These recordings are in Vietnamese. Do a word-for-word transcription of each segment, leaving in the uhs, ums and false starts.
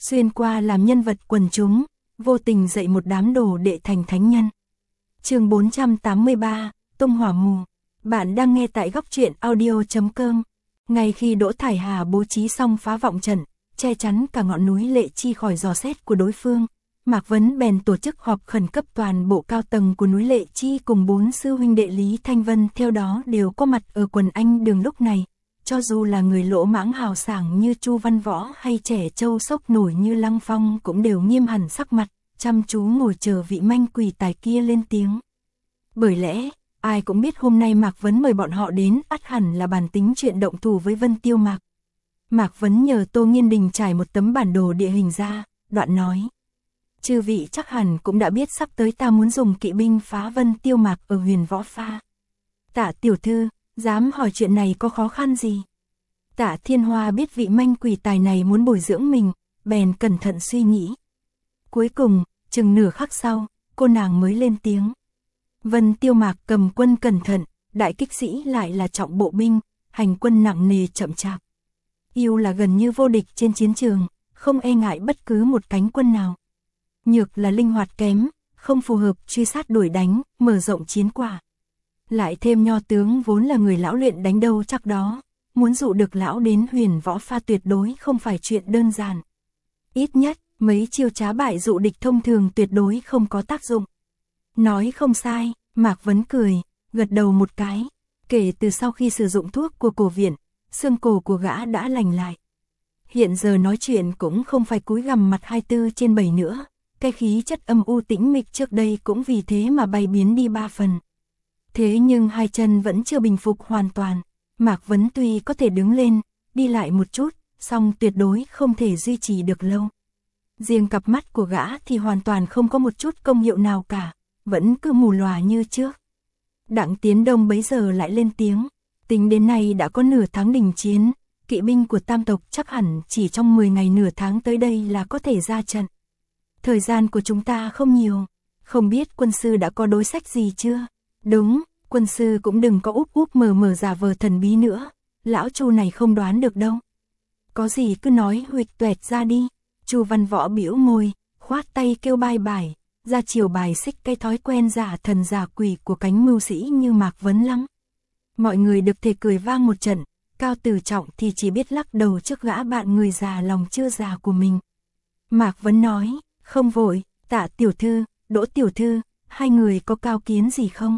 xuyên qua làm nhân vật quần chúng, vô tình dạy một đám đồ đệ thành thánh nhân. Chương bốn trăm tám mươi ba, tung hỏa mù. Bạn đang nghe tại góc truyện audio chấm com. Ngay khi Đỗ Thải Hà bố trí xong phá vọng trận, che chắn cả ngọn núi Lệ Chi khỏi dò xét của đối phương, Mạc Vấn bèn tổ chức họp khẩn cấp toàn bộ cao tầng của núi Lệ Chi cùng bốn sư huynh đệ Lý Thanh Vân theo đó đều có mặt ở quần anh đường lúc này. Cho dù là người lỗ mãng hào sảng như Chu Văn Võ hay trẻ trâu sốc nổi như Lăng Phong cũng đều nghiêm hẳn sắc mặt, chăm chú ngồi chờ vị manh quỷ tài kia lên tiếng. Bởi lẽ, ai cũng biết hôm nay Mạc Vấn mời bọn họ đến ắt hẳn là bàn tính chuyện động thủ với Vân Tiêu Mạc. Mạc Vấn nhờ Tô Nghiên Đình trải một tấm bản đồ địa hình ra, đoạn nói. Chư vị chắc hẳn cũng đã biết sắp tới ta muốn dùng kỵ binh phá Vân Tiêu Mạc ở Huyền Võ Pha. Tạ tiểu thư, dám hỏi chuyện này có khó khăn gì? Tạ Thiên Hoa biết vị manh quỷ tài này muốn bồi dưỡng mình, bèn cẩn thận suy nghĩ. Cuối cùng, chừng nửa khắc sau, cô nàng mới lên tiếng. Vân Tiêu Mạc cầm quân cẩn thận, đại kích sĩ lại là trọng bộ binh, hành quân nặng nề chậm chạp. Yêu là gần như vô địch trên chiến trường, không e ngại bất cứ một cánh quân nào. Nhược là linh hoạt kém, không phù hợp truy sát đuổi đánh, mở rộng chiến quả. Lại thêm Nho tướng vốn là người lão luyện đánh đâu chắc đó, muốn dụ được lão đến Huyền Võ Pha tuyệt đối không phải chuyện đơn giản. Ít nhất, mấy chiêu trá bại dụ địch thông thường tuyệt đối không có tác dụng. Nói không sai, Mạc Vấn cười, gật đầu một cái. Kể từ sau khi sử dụng thuốc của cổ viện, xương cổ của gã đã lành lại. Hiện giờ nói chuyện cũng không phải cúi gằm mặt hai mươi bốn trên bảy nữa. Cái khí chất âm u tĩnh mịch trước đây cũng vì thế mà bay biến đi ba phần. Thế nhưng hai chân vẫn chưa bình phục hoàn toàn. Mạc Vấn tuy có thể đứng lên, đi lại một chút, song tuyệt đối không thể duy trì được lâu. Riêng cặp mắt của gã thì hoàn toàn không có một chút công hiệu nào cả, vẫn cứ mù lòa như trước. Đặng Tiến Đông bấy giờ lại lên tiếng, tính đến nay đã có nửa tháng đình chiến, kỵ binh của tam tộc chắc hẳn chỉ trong mười ngày nửa tháng tới đây là có thể ra trận. Thời gian của chúng ta không nhiều, không biết quân sư đã có đối sách gì chưa? Đúng, quân sư cũng đừng có úp úp mờ mờ giả vờ thần bí nữa, lão Chu này không đoán được đâu. Có gì cứ nói huỵch tuẹt ra đi. Chu Văn Võ bĩu môi, khoát tay kêu bài bài, ra chiều bài xích cái thói quen giả thần giả quỷ của cánh mưu sĩ như Mạc Vấn lắm. Mọi người được thể cười vang một trận, Cao Tử Trọng thì chỉ biết lắc đầu trước gã bạn người già lòng chưa già của mình. Mạc Vấn nói, không vội, Tạ tiểu thư, Đỗ tiểu thư, hai người có cao kiến gì không?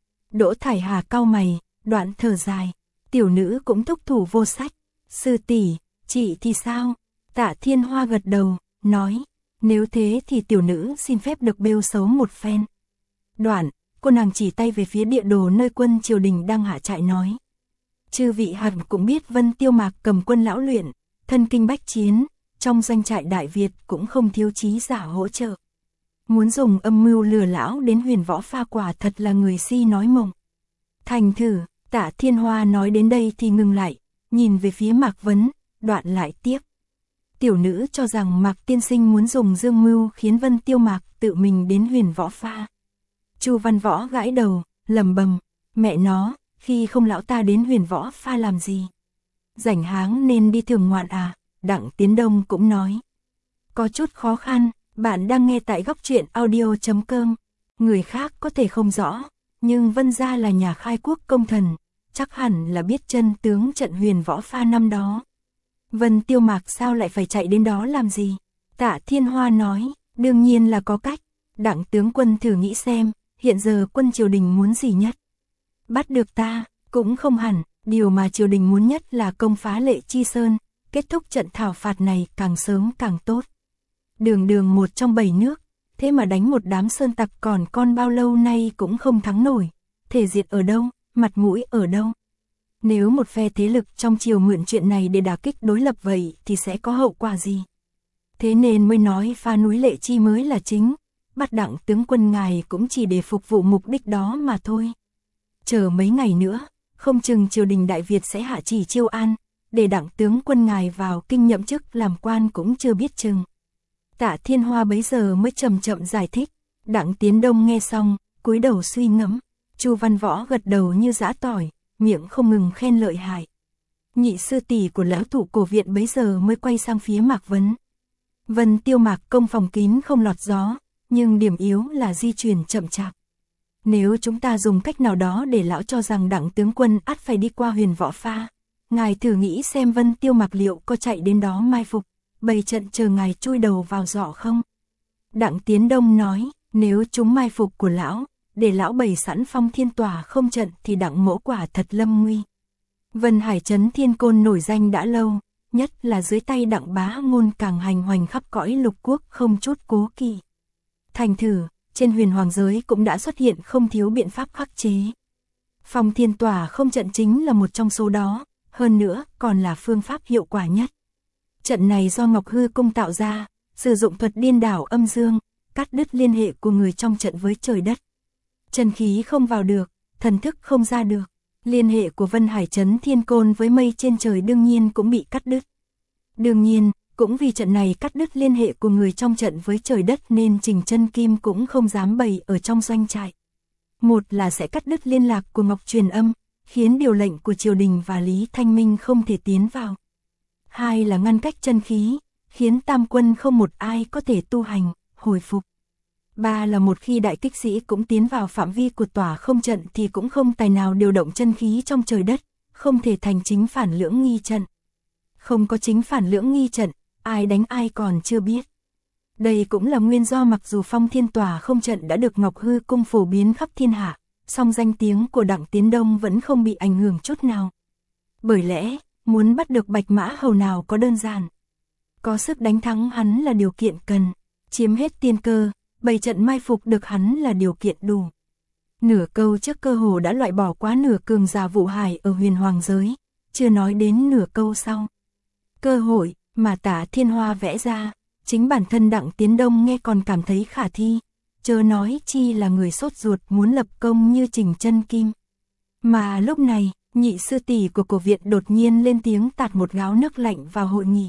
Đỗ Thải Hà cau mày, đoạn thở dài, tiểu nữ cũng thúc thủ vô sách. Sư tỷ, chị thì sao? Tạ Thiên Hoa gật đầu, nói, nếu thế thì tiểu nữ xin phép được bêu xấu một phen. Đoạn, cô nàng chỉ tay về phía địa đồ nơi quân triều đình đang hạ trại nói. Chư vị hẳn cũng biết Vân Tiêu Mạc cầm quân lão luyện, thân kinh bách chiến, trong doanh trại Đại Việt cũng không thiếu trí giả hỗ trợ. Muốn dùng âm mưu lừa lão đến Huyền Võ Pha quả thật là người si nói mộng. Thành thử, Tạ Thiên Hoa nói đến đây thì ngừng lại, nhìn về phía Mạc Vấn, đoạn lại tiếp. Tiểu nữ cho rằng Mạc tiên sinh muốn dùng dương mưu khiến Vân Tiêu Mạc tự mình đến Huyền Võ Pha. Chu Văn Võ gãi đầu, lầm bầm, mẹ nó, khi không lão ta đến Huyền Võ Pha làm gì? Rảnh háng nên đi thường ngoạn à? Đặng Tiến Đông cũng nói. Có chút khó khăn, bạn đang nghe tại góc truyện audio chấm com. Người khác có thể không rõ, nhưng Vân gia là nhà khai quốc công thần, chắc hẳn là biết chân tướng trận Huyền Võ Pha năm đó. Vân Tiêu Mạc sao lại phải chạy đến đó làm gì? Tạ Thiên Hoa nói, đương nhiên là có cách. Đặng tướng quân thử nghĩ xem, hiện giờ quân triều đình muốn gì nhất? Bắt được ta, cũng không hẳn, điều mà triều đình muốn nhất là công phá Lệ Chi Sơn, kết thúc trận thảo phạt này càng sớm càng tốt. Đường đường một trong bảy nước, thế mà đánh một đám sơn tặc còn con bao lâu nay cũng không thắng nổi. Thể diệt ở đâu, mặt mũi ở đâu? Nếu một phe thế lực trong triều mượn chuyện này để đả kích đối lập vậy thì sẽ có hậu quả gì? Thế nên mới nói pha núi Lệ Chi mới là chính, bắt Đặng tướng quân ngài cũng chỉ để phục vụ mục đích đó mà thôi. Chờ mấy ngày nữa, không chừng triều đình Đại Việt sẽ hạ chỉ chiêu an, để Đặng tướng quân ngài vào kinh nhậm chức làm quan cũng chưa biết chừng. Tạ Thiên Hoa bấy giờ mới chậm chậm giải thích. Đặng Tiến Đông nghe xong, cúi đầu suy ngẫm. Chu Văn Võ gật đầu như giã tỏi, miệng không ngừng khen lợi hại. Nhị sư tỷ của lão thủ cổ viện bấy giờ mới quay sang phía Mạc Vấn. Vân Tiêu Mạc công phòng kín không lọt gió, nhưng điểm yếu là di chuyển chậm chạp. Nếu chúng ta dùng cách nào đó để lão cho rằng Đặng tướng quân ắt phải đi qua Huyền Võ Pha, ngài thử nghĩ xem Vân Tiêu Mạc liệu có chạy đến đó mai phục, bày trận chờ ngài chui đầu vào giỏ không? Đặng Tiến Đông nói, nếu chúng mai phục của lão, để lão bày sẵn Phong Thiên Tòa không trận thì Đặng mỗ quả thật lâm nguy. Vân Hải Trấn Thiên Côn nổi danh đã lâu, nhất là dưới tay Đặng Bá Ngôn càng hành hoành khắp cõi lục quốc không chút cố kỵ. Thành thử, trên huyền hoàng giới cũng đã xuất hiện không thiếu biện pháp khắc chế. Phong Thiên Tòa không trận chính là một trong số đó, hơn nữa còn là phương pháp hiệu quả nhất. Trận này do Ngọc Hư Cung tạo ra, sử dụng thuật điên đảo âm dương, cắt đứt liên hệ của người trong trận với trời đất. Chân khí không vào được, thần thức không ra được, liên hệ của Vân Hải Trấn Thiên Côn với mây trên trời đương nhiên cũng bị cắt đứt. Đương nhiên, cũng vì trận này cắt đứt liên hệ của người trong trận với trời đất nên Trình Chân Kim cũng không dám bày ở trong doanh trại. Một là sẽ cắt đứt liên lạc của Ngọc Truyền Âm, khiến điều lệnh của triều đình và Lý Thanh Minh không thể tiến vào. Hai là ngăn cách chân khí, khiến tam quân không một ai có thể tu hành, hồi phục. Ba là một khi đại kích sĩ cũng tiến vào phạm vi của tòa không trận thì cũng không tài nào điều động chân khí trong trời đất, không thể thành chính phản lưỡng nghi trận. Không có chính phản lưỡng nghi trận, ai đánh ai còn chưa biết. Đây cũng là nguyên do mặc dù Phong Thiên Tòa không trận đã được Ngọc Hư Cung phổ biến khắp thiên hạ, song danh tiếng của Đặng Tiến Đông vẫn không bị ảnh hưởng chút nào. Bởi lẽ, muốn bắt được Bạch Mã Hầu nào có đơn giản. Có sức đánh thắng hắn là điều kiện cần, chiếm hết tiên cơ, bày trận mai phục được hắn là điều kiện đủ. Nửa câu trước cơ hồ đã loại bỏ quá nửa cường giả Vụ Hải ở huyền hoàng giới, chưa nói đến nửa câu sau. Cơ hội mà Tả Thiên Hoa vẽ ra, chính bản thân Đặng Tiến Đông nghe còn cảm thấy khả thi, chớ nói chi là người sốt ruột muốn lập công như Trình Chân Kim. Mà lúc này, nhị sư tỷ của cổ viện đột nhiên lên tiếng tạt một gáo nước lạnh vào hội nghị.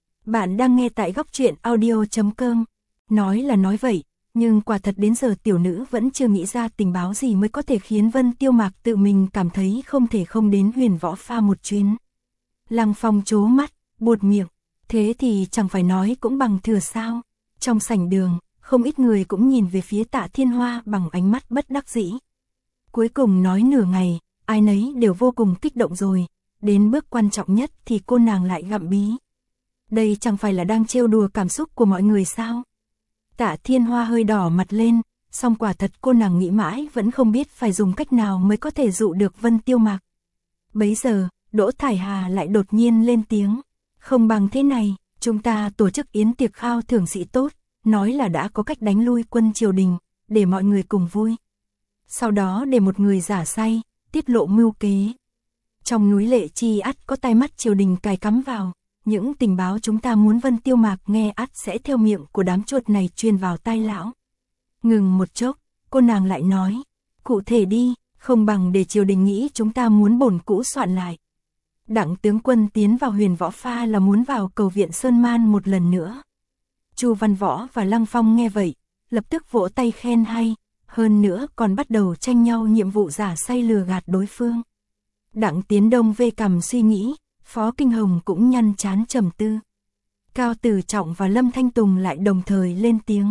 Bạn đang nghe tại góc truyện audio chấm com. Nói là nói vậy, nhưng quả thật đến giờ tiểu nữ vẫn chưa nghĩ ra tình báo gì mới có thể khiến Vân Tiêu Mạc tự mình cảm thấy không thể không đến Huyền Võ Pha một chuyến. Lăng Phong trố mắt, buột miệng, thế thì chẳng phải nói cũng bằng thừa sao. Trong sảnh đường, không ít người cũng nhìn về phía Tạ Thiên Hoa bằng ánh mắt bất đắc dĩ. Cuối cùng nói nửa ngày, ai nấy đều vô cùng kích động rồi, đến bước quan trọng nhất thì cô nàng lại gặm bí. Đây chẳng phải là đang trêu đùa cảm xúc của mọi người sao? Tạ Thiên Hoa hơi đỏ mặt lên, song quả thật cô nàng nghĩ mãi vẫn không biết phải dùng cách nào mới có thể dụ được Vân Tiêu Mạc. Bấy giờ, Đỗ Thải Hà lại đột nhiên lên tiếng, không bằng thế này, chúng ta tổ chức yến tiệc khao thưởng sĩ tốt, nói là đã có cách đánh lui quân triều đình, để mọi người cùng vui. Sau đó để một người giả say, tiết lộ mưu kế. Trong núi Lệ Chi ắt có tai mắt triều đình cài cắm vào, những tình báo chúng ta muốn Vân Tiêu Mạc nghe ắt sẽ theo miệng của đám chuột này truyền vào tai lão. Ngừng một chốc, cô nàng lại nói, cụ thể đi, không bằng để triều đình nghĩ chúng ta muốn bổn cũ soạn lại. Đặng tướng quân tiến vào Huyền Võ Pha là muốn vào cầu viện Sơn Man một lần nữa. Chu Văn Võ và Lăng Phong nghe vậy, lập tức vỗ tay khen hay, hơn nữa còn bắt đầu tranh nhau nhiệm vụ giả say lừa gạt đối phương. Đặng Tiến Đông vê cằm suy nghĩ, Phó Kinh Hồng cũng nhăn chán trầm tư. Cao Tử Trọng và Lâm Thanh Tùng lại đồng thời lên tiếng.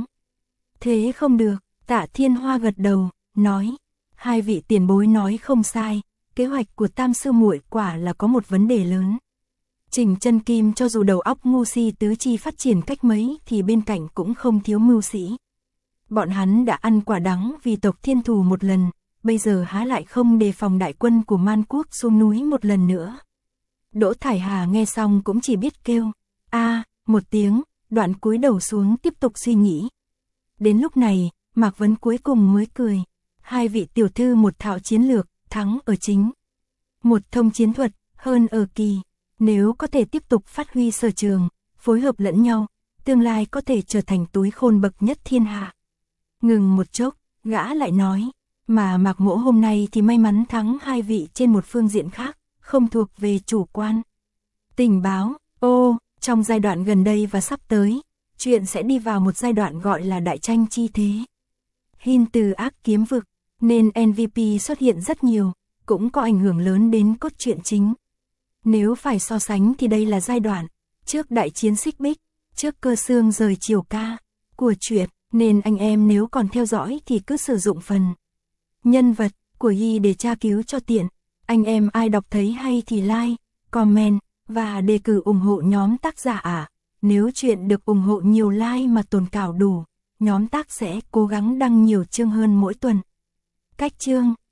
Thế không được, Tạ Thiên Hoa gật đầu, nói, hai vị tiền bối nói không sai, kế hoạch của Tam sư muội quả là có một vấn đề lớn. Trình Chân Kim cho dù đầu óc ngu si tứ chi phát triển cách mấy thì bên cạnh cũng không thiếu mưu sĩ. Bọn hắn đã ăn quả đắng vì tộc Thiên Thù một lần, bây giờ há lại không đề phòng đại quân của Man Quốc xuống núi một lần nữa. Đỗ Thải Hà nghe xong cũng chỉ biết kêu, a một tiếng, đoạn cúi đầu xuống tiếp tục suy nghĩ. Đến lúc này, Mạc Vấn cuối cùng mới cười, hai vị tiểu thư một thạo chiến lược, thắng ở chính. Một thông chiến thuật, hơn ở kỳ, nếu có thể tiếp tục phát huy sở trường, phối hợp lẫn nhau, tương lai có thể trở thành túi khôn bậc nhất thiên hạ. Ngừng một chốc, gã lại nói, mà Mạc Mỗ hôm nay thì may mắn thắng hai vị trên một phương diện khác, không thuộc về chủ quan. Tình báo, ô, trong giai đoạn gần đây và sắp tới, chuyện sẽ đi vào một giai đoạn gọi là đại tranh chi thế. Hin từ ác kiếm vực, nên en vê pê xuất hiện rất nhiều, cũng có ảnh hưởng lớn đến cốt truyện chính. Nếu phải so sánh thì đây là giai đoạn trước đại chiến Xích Bích, trước cơ xương rời chiều ca của truyện, nên anh em nếu còn theo dõi thì cứ sử dụng phần nhân vật của y để tra cứu cho tiện. Anh em ai đọc thấy hay thì like, comment và đề cử ủng hộ nhóm tác giả ạ. À. Nếu chuyện được ủng hộ nhiều like mà tồn cảo đủ, nhóm tác sẽ cố gắng đăng nhiều chương hơn mỗi tuần. Cách chương